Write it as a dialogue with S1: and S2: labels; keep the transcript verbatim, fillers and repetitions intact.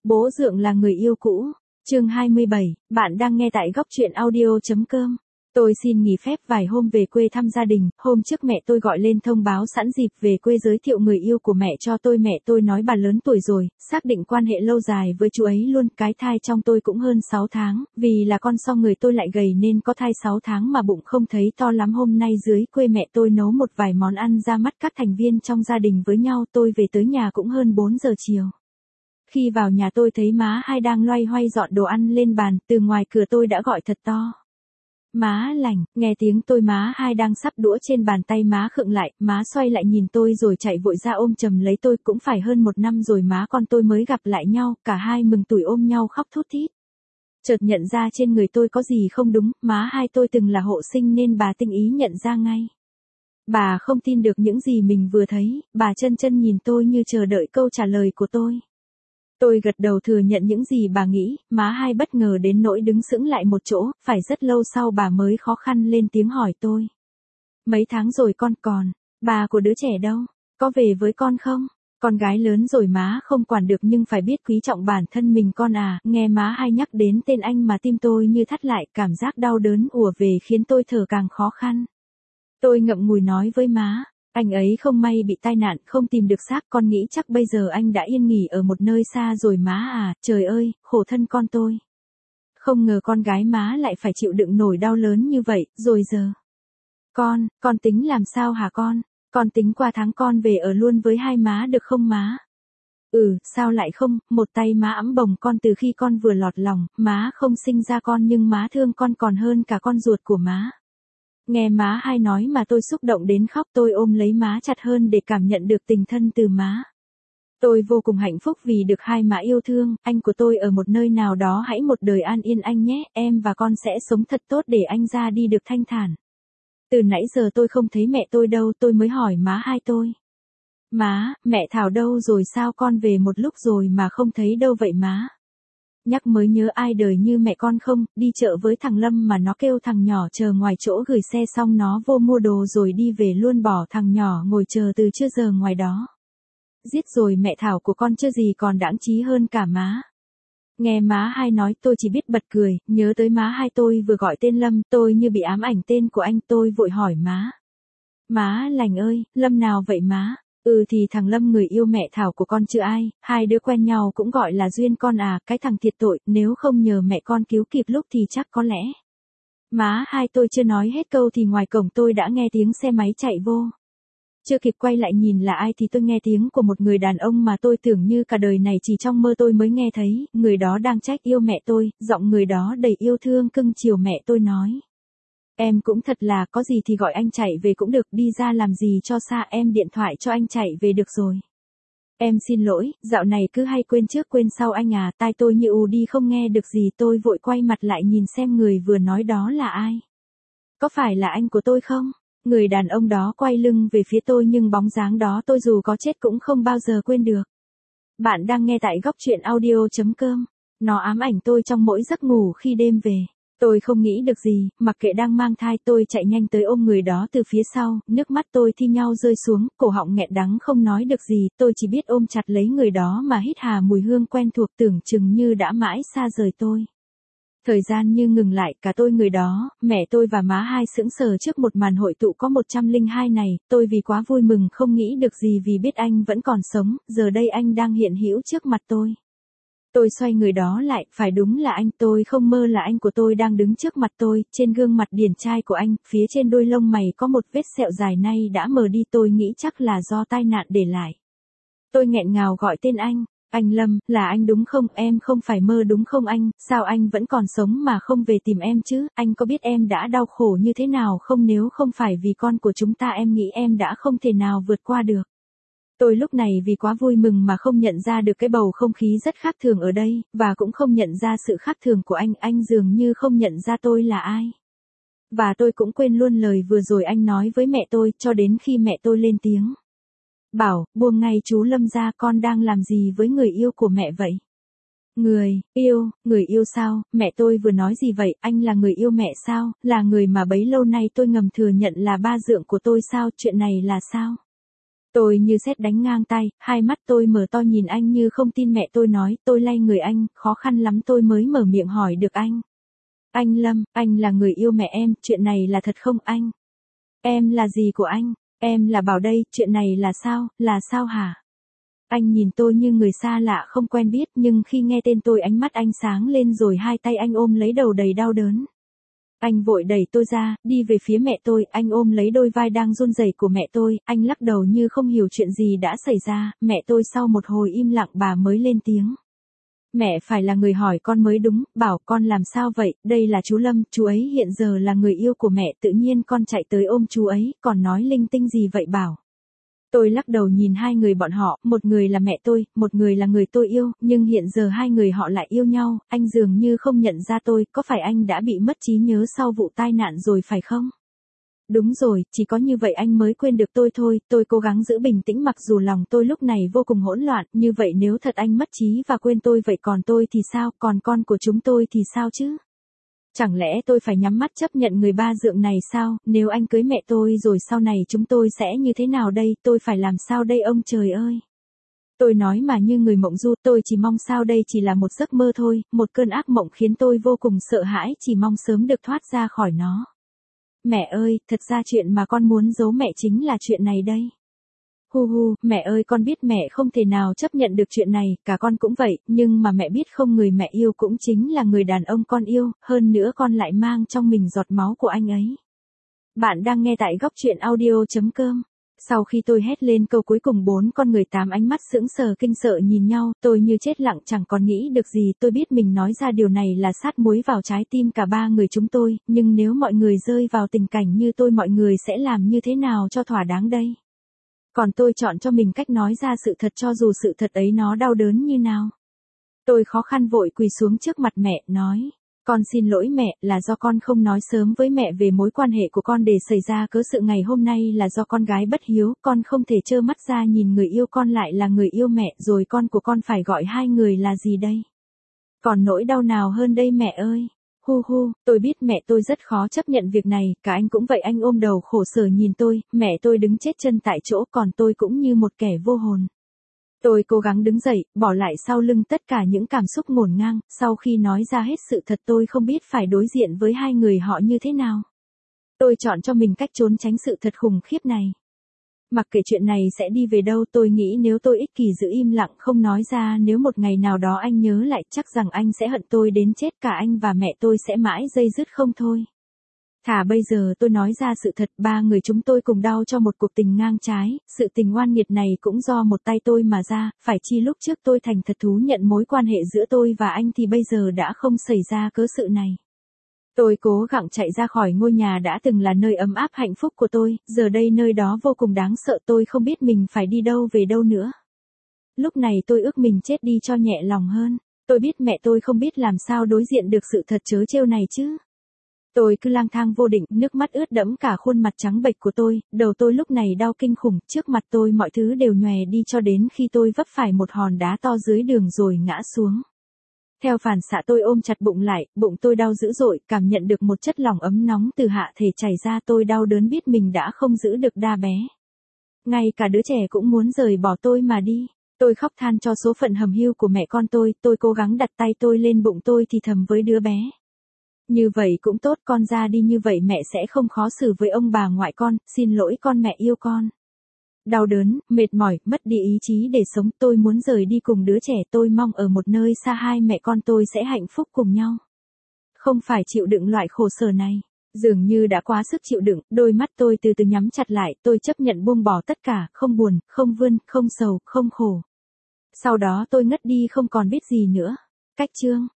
S1: Bố dượng là người yêu cũ. Chương hai mươi bảy, bạn đang nghe tại góc truyện audio.com. Tôi xin nghỉ phép vài hôm về quê thăm gia đình, hôm trước mẹ tôi gọi lên thông báo sẵn dịp về quê giới thiệu người yêu của mẹ cho tôi. Mẹ tôi nói bà lớn tuổi rồi, xác định quan hệ lâu dài với chú ấy luôn. Cái thai trong tôi cũng hơn sáu tháng, vì là con so người tôi lại gầy nên có thai sáu tháng mà bụng không thấy to lắm. Hôm nay dưới quê mẹ tôi nấu một vài món ăn ra mắt các thành viên trong gia đình với nhau. Tôi về tới nhà cũng hơn bốn giờ chiều. Khi vào nhà tôi thấy má hai đang loay hoay dọn đồ ăn lên bàn, từ ngoài cửa tôi đã gọi thật to. Má Lành. Nghe tiếng tôi má hai đang sắp đũa trên bàn, tay má khựng lại, má xoay lại nhìn tôi rồi chạy vội ra ôm chầm lấy tôi. Cũng phải hơn một năm rồi má con tôi mới gặp lại nhau, cả hai mừng tuổi ôm nhau khóc thút thít. Chợt nhận ra trên người tôi có gì không đúng, má hai tôi từng là hộ sinh nên bà tinh ý nhận ra ngay. Bà không tin được những gì mình vừa thấy, bà chân chân nhìn tôi như chờ đợi câu trả lời của tôi. Tôi gật đầu thừa nhận những gì bà nghĩ. Má hai bất ngờ đến nỗi đứng sững lại một chỗ, phải rất lâu sau bà mới khó khăn lên tiếng hỏi tôi. Mấy tháng rồi con còn, bà của đứa trẻ đâu, có về với con không? Con gái lớn rồi má không quản được nhưng phải biết quý trọng bản thân mình con à. Nghe má hai nhắc đến tên anh mà tim tôi như thắt lại, cảm giác đau đớn ùa về khiến tôi thở càng khó khăn. Tôi ngậm ngùi nói với má. Anh ấy không may bị tai nạn, không tìm được xác, con nghĩ chắc bây giờ anh đã yên nghỉ ở một nơi xa rồi má à. Trời ơi, khổ thân con tôi. Không ngờ con gái má lại phải chịu đựng nổi đau lớn như vậy, rồi giờ. Con, con tính làm sao hả con? Con tính qua tháng con về ở luôn với hai má được không má? Ừ, sao lại không, một tay má ẵm bồng con từ khi con vừa lọt lòng, má không sinh ra con nhưng má thương con còn hơn cả con ruột của má. Nghe má hai nói mà tôi xúc động đến khóc. Tôi ôm lấy má chặt hơn để cảm nhận được tình thân từ má. Tôi vô cùng hạnh phúc vì được hai má yêu thương. Anh của tôi ở một nơi nào đó hãy một đời an yên anh nhé. Em và con sẽ sống thật tốt để anh ra đi được thanh thản. Từ nãy giờ tôi không thấy mẹ tôi đâu, tôi mới hỏi má hai tôi. Má, mẹ Thảo đâu rồi, sao con về một lúc rồi mà không thấy đâu vậy má? Nhắc mới nhớ ai đời như mẹ con không, đi chợ với thằng Lâm mà nó kêu thằng nhỏ chờ ngoài chỗ gửi xe xong nó vô mua đồ rồi đi về luôn, bỏ thằng nhỏ ngồi chờ từ trưa giờ ngoài đó. Giết rồi mẹ Thảo của con chưa gì còn đãng trí hơn cả má. Nghe má hai nói tôi chỉ biết bật cười, nhớ tới má hai tôi vừa gọi tên Lâm, tôi như bị ám ảnh tên của anh. Tôi vội hỏi má. Má Lành ơi, Lâm nào vậy má? Ừ thì thằng Lâm người yêu mẹ Thảo của con chứ ai, hai đứa quen nhau cũng gọi là duyên con à. Cái thằng thiệt tội, nếu không nhờ mẹ con cứu kịp lúc thì chắc có lẽ. Má hai tôi chưa nói hết câu thì ngoài cổng tôi đã nghe tiếng xe máy chạy vô. Chưa kịp quay lại nhìn là ai thì tôi nghe tiếng của một người đàn ông mà tôi tưởng như cả đời này chỉ trong mơ tôi mới nghe thấy. Người đó đang trách yêu mẹ tôi, giọng người đó đầy yêu thương cưng chiều. Mẹ tôi nói. Em cũng thật là, có gì thì gọi anh chạy về cũng được, đi ra làm gì cho xa, em điện thoại cho anh chạy về được rồi. Em xin lỗi, dạo này cứ hay quên trước quên sau anh à. Tai tôi như ù đi không nghe được gì. Tôi vội quay mặt lại nhìn xem người vừa nói đó là ai. Có phải là anh của tôi không? Người đàn ông đó quay lưng về phía tôi nhưng bóng dáng đó tôi dù có chết cũng không bao giờ quên được. Bạn đang nghe tại góc truyện audio.com. Nó ám ảnh tôi trong mỗi giấc ngủ khi đêm về. Tôi không nghĩ được gì, mặc kệ đang mang thai tôi chạy nhanh tới ôm người đó từ phía sau, nước mắt tôi thi nhau rơi xuống, cổ họng nghẹn đắng không nói được gì. Tôi chỉ biết ôm chặt lấy người đó mà hít hà mùi hương quen thuộc, tưởng chừng như đã mãi xa rời tôi. Thời gian như ngừng lại, cả tôi người đó, mẹ tôi và má hai sững sờ trước một màn hội tụ có một trăm lẻ hai này. Tôi vì quá vui mừng không nghĩ được gì vì biết anh vẫn còn sống, giờ đây anh đang hiện hữu trước mặt tôi. Tôi xoay người đó lại, phải đúng là anh, tôi không mơ là anh của tôi đang đứng trước mặt tôi. Trên gương mặt điển trai của anh, phía trên đôi lông mày có một vết sẹo dài nay đã mờ đi, tôi nghĩ chắc là do tai nạn để lại. Tôi nghẹn ngào gọi tên anh. Anh Lâm, là anh đúng không? Em không phải mơ đúng không anh? Sao anh vẫn còn sống mà không về tìm em chứ? Anh có biết em đã đau khổ như thế nào không? Nếu không phải vì con của chúng ta em nghĩ em đã không thể nào vượt qua được. Tôi lúc này vì quá vui mừng mà không nhận ra được cái bầu không khí rất khác thường ở đây, và cũng không nhận ra sự khác thường của anh. Anh dường như không nhận ra tôi là ai. Và tôi cũng quên luôn lời vừa rồi anh nói với mẹ tôi, cho đến khi mẹ tôi lên tiếng. Bảo, buông ngay chú Lâm ra, con đang làm gì với người yêu của mẹ vậy? Người yêu, người yêu sao? Mẹ tôi vừa nói gì vậy? Anh là người yêu mẹ sao? Là người mà bấy lâu nay tôi ngầm thừa nhận là ba dượng của tôi sao? Chuyện này là sao? Tôi như sét đánh ngang tay, hai mắt tôi mở to nhìn anh như không tin mẹ tôi nói, tôi lay người anh, khó khăn lắm tôi mới mở miệng hỏi được anh. Anh Lâm, anh là người yêu mẹ em, chuyện này là thật không anh? Em là gì của anh? Em là Bảo đây, chuyện này là sao, là sao hả? Anh nhìn tôi như người xa lạ không quen biết, nhưng khi nghe tên tôi ánh mắt anh sáng lên rồi hai tay anh ôm lấy đầu đầy đau đớn. Anh vội đẩy tôi ra, đi về phía mẹ tôi, anh ôm lấy đôi vai đang run rẩy của mẹ tôi, anh lắc đầu như không hiểu chuyện gì đã xảy ra, mẹ tôi sau một hồi im lặng bà mới lên tiếng. Mẹ phải là người hỏi con mới đúng, Bảo con làm sao vậy, đây là chú Lâm, chú ấy hiện giờ là người yêu của mẹ, tự nhiên con chạy tới ôm chú ấy, còn nói linh tinh gì vậy Bảo. Tôi lắc đầu nhìn hai người bọn họ, một người là mẹ tôi, một người là người tôi yêu, nhưng hiện giờ hai người họ lại yêu nhau, anh dường như không nhận ra tôi, có phải anh đã bị mất trí nhớ sau vụ tai nạn rồi phải không? Đúng rồi, chỉ có như vậy anh mới quên được tôi thôi, tôi cố gắng giữ bình tĩnh mặc dù lòng tôi lúc này vô cùng hỗn loạn, như vậy nếu thật anh mất trí và quên tôi vậy còn tôi thì sao, còn con của chúng tôi thì sao chứ? Chẳng lẽ tôi phải nhắm mắt chấp nhận người ba dượng này sao, nếu anh cưới mẹ tôi rồi sau này chúng tôi sẽ như thế nào đây, tôi phải làm sao đây ông trời ơi. Tôi nói mà như người mộng du, tôi chỉ mong sao đây chỉ là một giấc mơ thôi, một cơn ác mộng khiến tôi vô cùng sợ hãi, chỉ mong sớm được thoát ra khỏi nó. Mẹ ơi, thật ra chuyện mà con muốn giấu mẹ chính là chuyện này đây. Hu hu, mẹ ơi con biết mẹ không thể nào chấp nhận được chuyện này, cả con cũng vậy, nhưng mà mẹ biết không người mẹ yêu cũng chính là người đàn ông con yêu, hơn nữa con lại mang trong mình giọt máu của anh ấy. Bạn đang nghe tại góc truyện audio.com. Sau khi tôi hét lên câu cuối cùng bốn con người tám ánh mắt sững sờ kinh sợ nhìn nhau, tôi như chết lặng chẳng còn nghĩ được gì, tôi biết mình nói ra điều này là sát muối vào trái tim cả ba người chúng tôi, nhưng nếu mọi người rơi vào tình cảnh như tôi mọi người sẽ làm như thế nào cho thỏa đáng đây? Còn tôi chọn cho mình cách nói ra sự thật cho dù sự thật ấy nó đau đớn như nào. Tôi khó khăn vội quỳ xuống trước mặt mẹ, nói. Con xin lỗi mẹ, là do con không nói sớm với mẹ về mối quan hệ của con để xảy ra cớ sự ngày hôm nay là do con gái bất hiếu, con không thể trơ mắt ra nhìn người yêu con lại là người yêu mẹ rồi con của con phải gọi hai người là gì đây? Còn nỗi đau nào hơn đây mẹ ơi? Hu hu, tôi biết mẹ tôi rất khó chấp nhận việc này, cả anh cũng vậy anh ôm đầu khổ sở nhìn tôi, mẹ tôi đứng chết chân tại chỗ còn tôi cũng như một kẻ vô hồn. Tôi cố gắng đứng dậy, bỏ lại sau lưng tất cả những cảm xúc ngổn ngang, sau khi nói ra hết sự thật tôi không biết phải đối diện với hai người họ như thế nào. Tôi chọn cho mình cách trốn tránh sự thật khủng khiếp này. Mặc kệ chuyện này sẽ đi về đâu tôi nghĩ nếu tôi ích kỷ giữ im lặng không nói ra nếu một ngày nào đó anh nhớ lại chắc rằng anh sẽ hận tôi đến chết cả anh và mẹ tôi sẽ mãi dây dứt không thôi. Thà bây giờ tôi nói ra sự thật ba người chúng tôi cùng đau cho một cuộc tình ngang trái, sự tình oan nghiệt này cũng do một tay tôi mà ra, phải chi lúc trước tôi thành thật thú nhận mối quan hệ giữa tôi và anh thì bây giờ đã không xảy ra cớ sự này. Tôi cố gắng chạy ra khỏi ngôi nhà đã từng là nơi ấm áp hạnh phúc của tôi, giờ đây nơi đó vô cùng đáng sợ tôi không biết mình phải đi đâu về đâu nữa. Lúc này tôi ước mình chết đi cho nhẹ lòng hơn, tôi biết mẹ tôi không biết làm sao đối diện được sự thật trớ trêu này chứ. Tôi cứ lang thang vô định, nước mắt ướt đẫm cả khuôn mặt trắng bệch của tôi, đầu tôi lúc này đau kinh khủng, trước mặt tôi mọi thứ đều nhòe đi cho đến khi tôi vấp phải một hòn đá to dưới đường rồi ngã xuống. Theo phản xạ tôi ôm chặt bụng lại, bụng tôi đau dữ dội, cảm nhận được một chất lỏng ấm nóng từ hạ thể chảy ra tôi đau đớn biết mình đã không giữ được đa bé. Ngay cả đứa trẻ cũng muốn rời bỏ tôi mà đi. Tôi khóc than cho số phận hầm hưu của mẹ con tôi, tôi cố gắng đặt tay tôi lên bụng tôi thì thầm với đứa bé. Như vậy cũng tốt con ra đi như vậy mẹ sẽ không khó xử với ông bà ngoại con, xin lỗi con mẹ yêu con. Đau đớn, mệt mỏi, mất đi ý chí để sống tôi muốn rời đi cùng đứa trẻ tôi mong ở một nơi xa hai mẹ con tôi sẽ hạnh phúc cùng nhau. Không phải chịu đựng loại khổ sở này. Dường như đã quá sức chịu đựng, đôi mắt tôi từ từ nhắm chặt lại, tôi chấp nhận buông bỏ tất cả, không buồn, không vươn, không sầu, không khổ. Sau đó tôi ngất đi không còn biết gì nữa. Cách chương